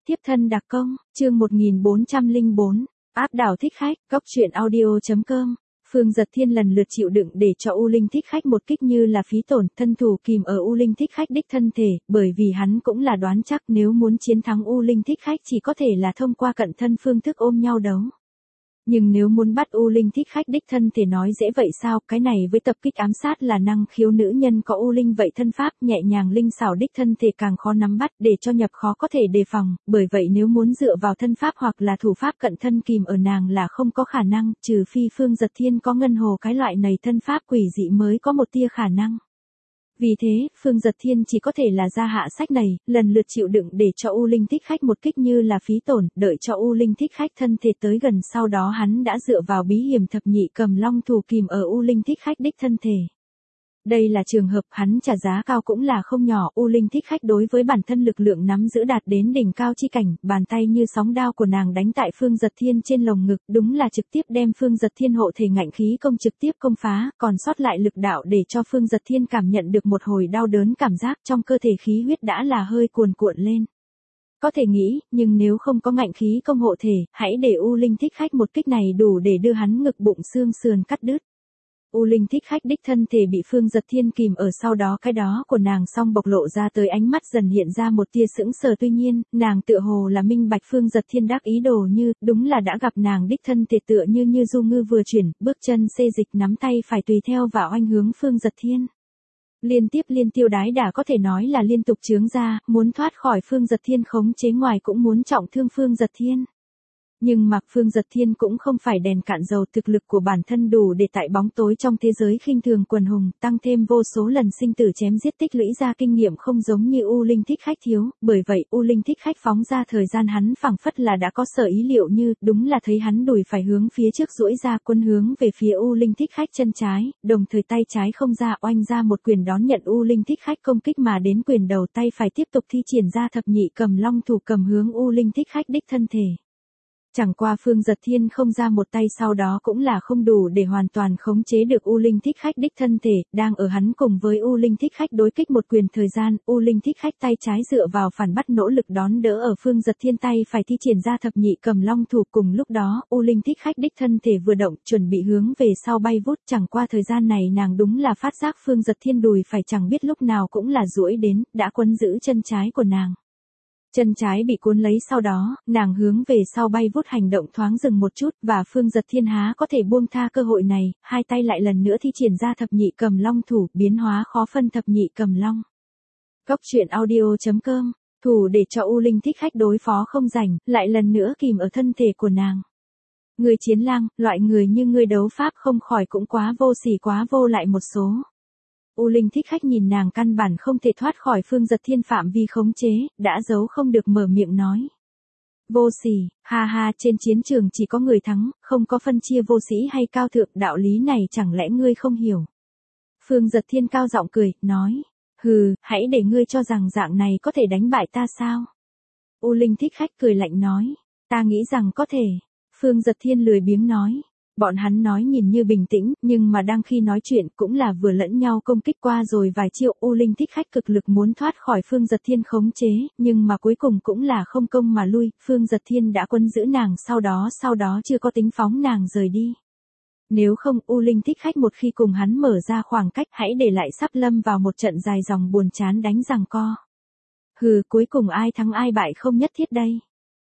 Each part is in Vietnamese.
Tiếp thân đặc công, chương 1404, áp đảo thích khách, góc truyện audio.com. Phương Dật Thiên lần lượt chịu đựng để cho U Linh thích khách một kích như là phí tổn, thân thủ kìm ở U Linh thích khách đích thân thể, bởi vì hắn cũng là đoán chắc nếu muốn chiến thắng U Linh thích khách chỉ có thể là thông qua cận thân phương thức ôm nhau đấu. Nhưng nếu muốn bắt U Linh thích khách đích thân thể nói dễ vậy sao, cái này với tập kích ám sát là năng khiếu nữ nhân có U Linh vậy thân pháp nhẹ nhàng linh xảo đích thân thể càng khó nắm bắt để cho nhập khó có thể đề phòng, bởi vậy nếu muốn dựa vào thân pháp hoặc là thủ pháp cận thân kìm ở nàng là không có khả năng, trừ phi Phương Dật Thiên có ngân hồ cái loại này thân pháp quỷ dị mới có một tia khả năng. Vì thế, Phương Dật Thiên chỉ có thể là ra hạ sách này, lần lượt chịu đựng để cho U Linh thích khách một kích như là phí tổn, đợi cho U Linh thích khách thân thể tới gần sau đó hắn đã dựa vào bí hiểm thập nhị cầm long thủ kìm ở U Linh thích khách đích thân thể. Đây là trường hợp hắn trả giá cao cũng là không nhỏ, U Linh thích khách đối với bản thân lực lượng nắm giữ đạt đến đỉnh cao chi cảnh, bàn tay như sóng đao của nàng đánh tại Phương Dật Thiên trên lồng ngực, đúng là trực tiếp đem Phương Dật Thiên hộ thể ngạnh khí công trực tiếp công phá, còn sót lại lực đạo để cho Phương Dật Thiên cảm nhận được một hồi đau đớn cảm giác trong cơ thể khí huyết đã là hơi cuồn cuộn lên. Có thể nghĩ, nhưng nếu không có ngạnh khí công hộ thể, hãy để U Linh thích khách một kích này đủ để đưa hắn ngực bụng xương sườn cắt đứt. U Linh thích khách đích thân thể bị Phương Dật Thiên kìm ở sau đó cái đó của nàng song bộc lộ ra tới ánh mắt dần hiện ra một tia sững sờ, tuy nhiên, nàng tựa hồ là minh bạch Phương Dật Thiên đắc ý đồ như, đúng là đã gặp nàng đích thân thể tựa như du ngư vừa chuyển, bước chân xê dịch nắm tay phải tùy theo và oanh hướng Phương Dật Thiên. Liên tiêu đái đả có thể nói là liên tục chướng ra, muốn thoát khỏi Phương Dật Thiên khống chế ngoài cũng muốn trọng thương Phương Dật Thiên. Nhưng mà Phương Dật Thiên cũng không phải đèn cạn dầu, thực lực của bản thân đủ để tại bóng tối trong thế giới khinh thường quần hùng, tăng thêm vô số lần sinh tử chém giết tích lũy ra kinh nghiệm không giống như U Linh thích khách thiếu, bởi vậy U Linh thích khách phóng ra thời gian hắn phảng phất là đã có sở ý liệu như, đúng là thấy hắn đùi phải hướng phía trước duỗi ra quân hướng về phía U Linh thích khách chân trái, đồng thời tay trái không ra oanh ra một quyền đón nhận U Linh thích khách công kích mà đến quyền đầu tay phải tiếp tục thi triển ra thập nhị cầm long thủ cầm hướng U Linh thích khách đích thân thể. Chẳng qua Phương Dật Thiên không ra một tay sau đó cũng là không đủ để hoàn toàn khống chế được U Linh thích khách đích thân thể, đang ở hắn cùng với U Linh thích khách đối kích một quyền thời gian, U Linh thích khách tay trái dựa vào phản bắt nỗ lực đón đỡ ở Phương Dật Thiên tay phải thi triển ra thập nhị cầm long thủ, cùng lúc đó, U Linh thích khách đích thân thể vừa động, chuẩn bị hướng về sau bay vút, chẳng qua thời gian này nàng đúng là phát giác Phương Dật Thiên đùi phải chẳng biết lúc nào cũng là duỗi đến, đã quấn giữ chân trái của nàng. Chân trái bị cuốn lấy sau đó, nàng hướng về sau bay vút hành động thoáng dừng một chút và Phương Dật Thiên há có thể buông tha cơ hội này, hai tay lại lần nữa thi triển ra thập nhị cầm long thủ, biến hóa khó phân thập nhị cầm long. Góc truyện audio.com, thủ để cho U Linh thích khách đối phó không rảnh, lại lần nữa kìm ở thân thể của nàng. Người chiến lang, loại người như ngươi đấu pháp không khỏi cũng quá vô sỉ quá vô lại một số. U Linh thích khách nhìn nàng căn bản không thể thoát khỏi Phương Dật Thiên phạm vi khống chế, đã giấu không được mở miệng nói. Vô sỉ, ha ha, trên chiến trường chỉ có người thắng, không có phân chia vô sĩ hay cao thượng, đạo lý này chẳng lẽ ngươi không hiểu. Phương Dật Thiên cao giọng cười, nói, hừ, hãy để ngươi cho rằng dạng này có thể đánh bại ta sao. U Linh thích khách cười lạnh nói, ta nghĩ rằng có thể. Phương Dật Thiên lười biếng nói. Bọn hắn nói nhìn như bình tĩnh, nhưng mà đang khi nói chuyện cũng là vừa lẫn nhau công kích qua rồi vài chiêu. U Linh thích khách cực lực muốn thoát khỏi Phương Dật Thiên khống chế, nhưng mà cuối cùng cũng là không công mà lui, Phương Dật Thiên đã quấn giữ nàng sau đó chưa có tính phóng nàng rời đi. Nếu không, U Linh thích khách một khi cùng hắn mở ra khoảng cách hãy để lại sắp lâm vào một trận dài dòng buồn chán đánh giằng co. Hừ, cuối cùng ai thắng ai bại không nhất thiết đây.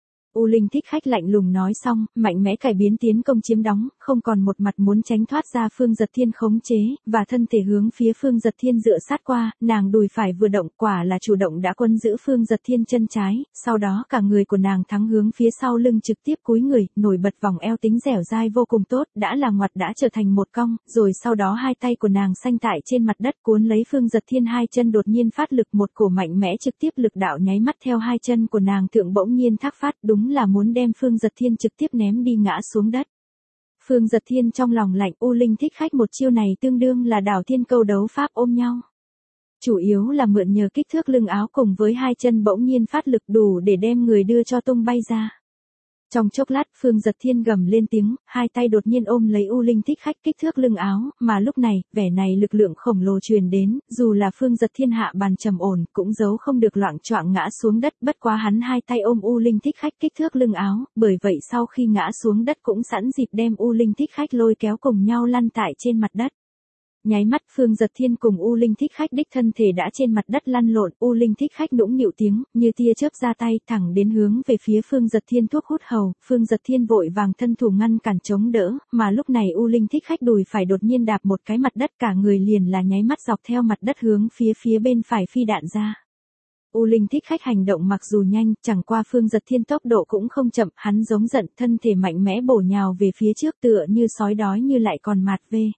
U Linh thích khách lạnh lùng nói xong, mạnh mẽ cải biến tiến công chiếm đóng, không còn một mặt muốn tránh thoát ra Phương Dật Thiên khống chế, và thân thể hướng phía Phương Dật Thiên dựa sát qua, nàng đùi phải vừa động quả là chủ động đã quấn giữ Phương Dật Thiên chân trái, sau đó cả người của nàng thắng hướng phía sau lưng trực tiếp cúi người, nổi bật vòng eo tính dẻo dai vô cùng tốt, đã là ngoặt đã trở thành một cong, rồi sau đó hai tay của nàng xanh tại trên mặt đất cuốn lấy Phương Dật Thiên hai chân đột nhiên phát lực một cổ mạnh mẽ trực tiếp lực đạo nháy mắt theo hai chân của nàng thượng bỗng nhiên thác phát, đúng là muốn đem Phương Dật Thiên trực tiếp ném đi ngã xuống đất. Phương Dật Thiên trong lòng lạnh, U Linh thích khách một chiêu này tương đương là đảo thiên câu đấu pháp ôm nhau. Chủ yếu là mượn nhờ kích thước lưng áo cùng với hai chân bỗng nhiên phát lực đủ để đem người đưa cho tung bay ra. Trong chốc lát Phương Giật Thiên gầm lên tiếng, hai tay đột nhiên ôm lấy U Linh Thích Khách kích thước lưng áo, mà lúc này, vẻ này lực lượng khổng lồ truyền đến, dù là Phương Giật Thiên hạ bàn trầm ổn, cũng giấu không được loạng choạng ngã xuống đất, bất quá hắn hai tay ôm U Linh Thích Khách kích thước lưng áo, bởi vậy sau khi ngã xuống đất cũng sẵn dịp đem U Linh Thích Khách lôi kéo cùng nhau lăn tại trên mặt đất. Nháy mắt Phương Giật Thiên cùng U Linh Thích Khách đích thân thể đã trên mặt đất lăn lộn, U Linh Thích Khách nũng nịu tiếng, như tia chớp ra tay, thẳng đến hướng về phía Phương Giật Thiên thuốc hút hầu, Phương Giật Thiên vội vàng thân thủ ngăn cản chống đỡ, mà lúc này U Linh Thích Khách đùi phải đột nhiên đạp một cái mặt đất, cả người liền là nháy mắt dọc theo mặt đất hướng phía bên phải phi đạn ra. U Linh Thích Khách hành động mặc dù nhanh, chẳng qua Phương Giật Thiên tốc độ cũng không chậm, hắn giống giận, thân thể mạnh mẽ bổ nhào về phía trước tựa như sói đói như lại còn mạt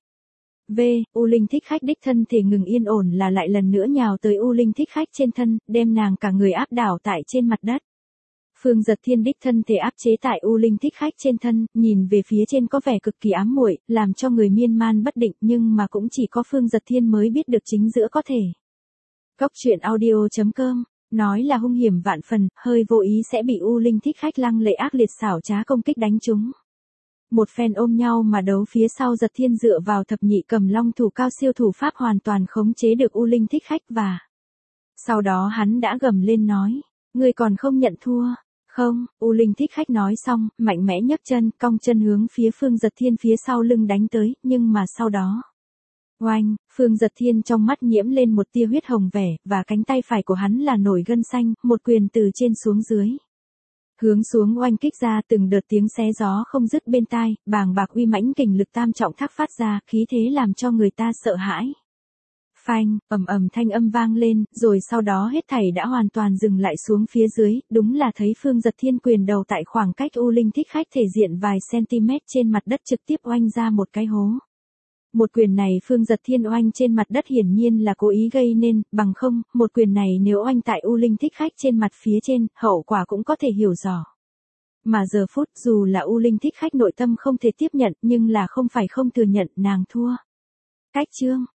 U Linh Thích Khách đích thân thể ngừng yên ổn là lại lần nữa nhào tới U Linh Thích Khách trên thân, đem nàng cả người áp đảo tại trên mặt đất. Phương Giật Thiên đích thân thể áp chế tại U Linh Thích Khách trên thân, nhìn về phía trên có vẻ cực kỳ ám muội, làm cho người miên man bất định, nhưng mà cũng chỉ có Phương Giật Thiên mới biết được chính giữa có thể. Góc truyện audio.com nói là hung hiểm vạn phần, hơi vô ý sẽ bị U Linh Thích Khách lăng lệ ác liệt xảo trá công kích đánh trúng. Một phen ôm nhau mà đấu phía sau Giật Thiên dựa vào thập nhị cầm long thủ cao siêu thủ pháp hoàn toàn khống chế được U Linh Thích Khách và sau đó hắn đã gầm lên nói, ngươi còn không nhận thua, không, U Linh Thích Khách nói xong, mạnh mẽ nhấc chân, cong chân hướng phía Phương Giật Thiên phía sau lưng đánh tới, nhưng mà sau đó, oanh, Phương Giật Thiên trong mắt nhiễm lên một tia huyết hồng vẻ, và cánh tay phải của hắn là nổi gân xanh, một quyền từ trên xuống dưới. Hướng xuống oanh kích ra, từng đợt tiếng xé gió không dứt bên tai, bàng bạc uy mãnh kình lực tam trọng thác phát ra, khí thế làm cho người ta sợ hãi. Phanh, ầm ầm thanh âm vang lên, rồi sau đó hết thảy đã hoàn toàn dừng lại xuống phía dưới, đúng là thấy Phương Giật Thiên quyền đầu tại khoảng cách U Linh Thích Khách thể diện vài cm trên mặt đất trực tiếp oanh ra một cái hố. Một quyền này Phương Giật Thiên oanh trên mặt đất hiển nhiên là cố ý gây nên, bằng không, một quyền này nếu oanh tại U Linh Thích Khách trên mặt phía trên, hậu quả cũng có thể hiểu rõ. Mà giờ phút dù là U Linh Thích Khách nội tâm không thể tiếp nhận, nhưng là không phải không thừa nhận nàng thua. Cách chương